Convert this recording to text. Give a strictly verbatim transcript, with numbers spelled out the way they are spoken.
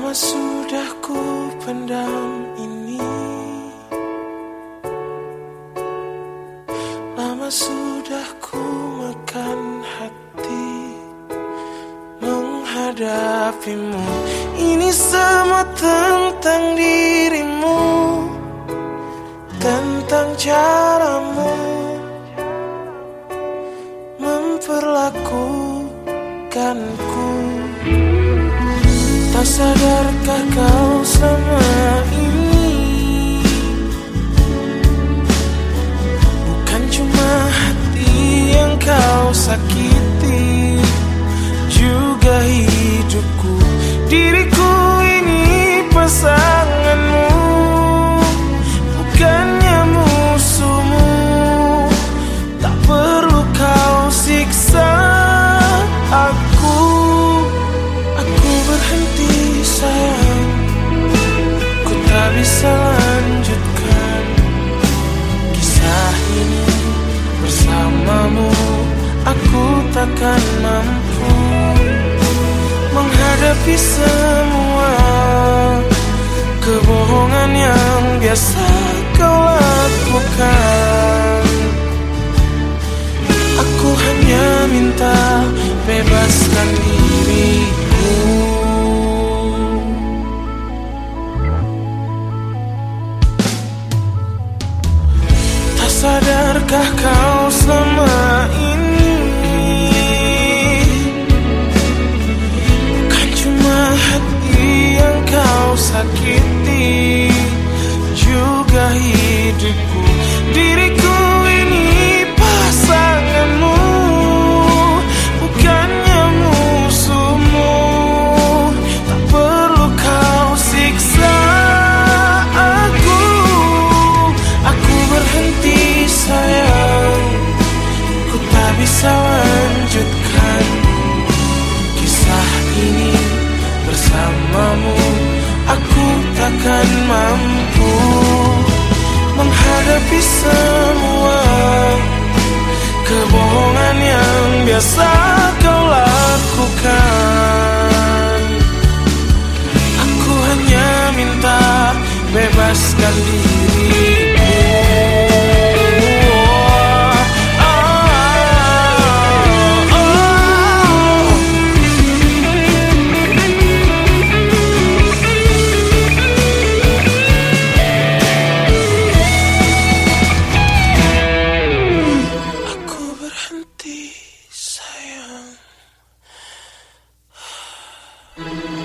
Lama sudah ku pendam ini, lama sudah ku makan hati menghadapimu. Ini semua tentang dirimu, tentang caramu memperlakukanku. Tak sadarkah kau selama ini bukan cuma hati yang kau sakiti, juga hidupku. Diriku ini pasanganmu, bukannya musuhmu. Tak perlu kau siksa aku, aku berhenti sayang. Ku tak bisa lanjutkan kisah ini bersamamu. Aku takkan mampu menghadapi semua kebohongan yang biasa kau lakukan. Aku hanya minta bebaskan diriku. Tak sadarkah kau selama ini bukan cuma hati yang kau sakiti, juga hidupku. Diriku ini pasanganmu, bukannya musuhmu. Tak perlu kau siksa aku, aku berhenti sayang. Ku tak bisa lanjutkan kisah ini bersamamu. Aku takkan mampu menghadapi semua kebohongan yang biasa kau lakukan. Aku hanya minta bebaskan diriku. Sayang,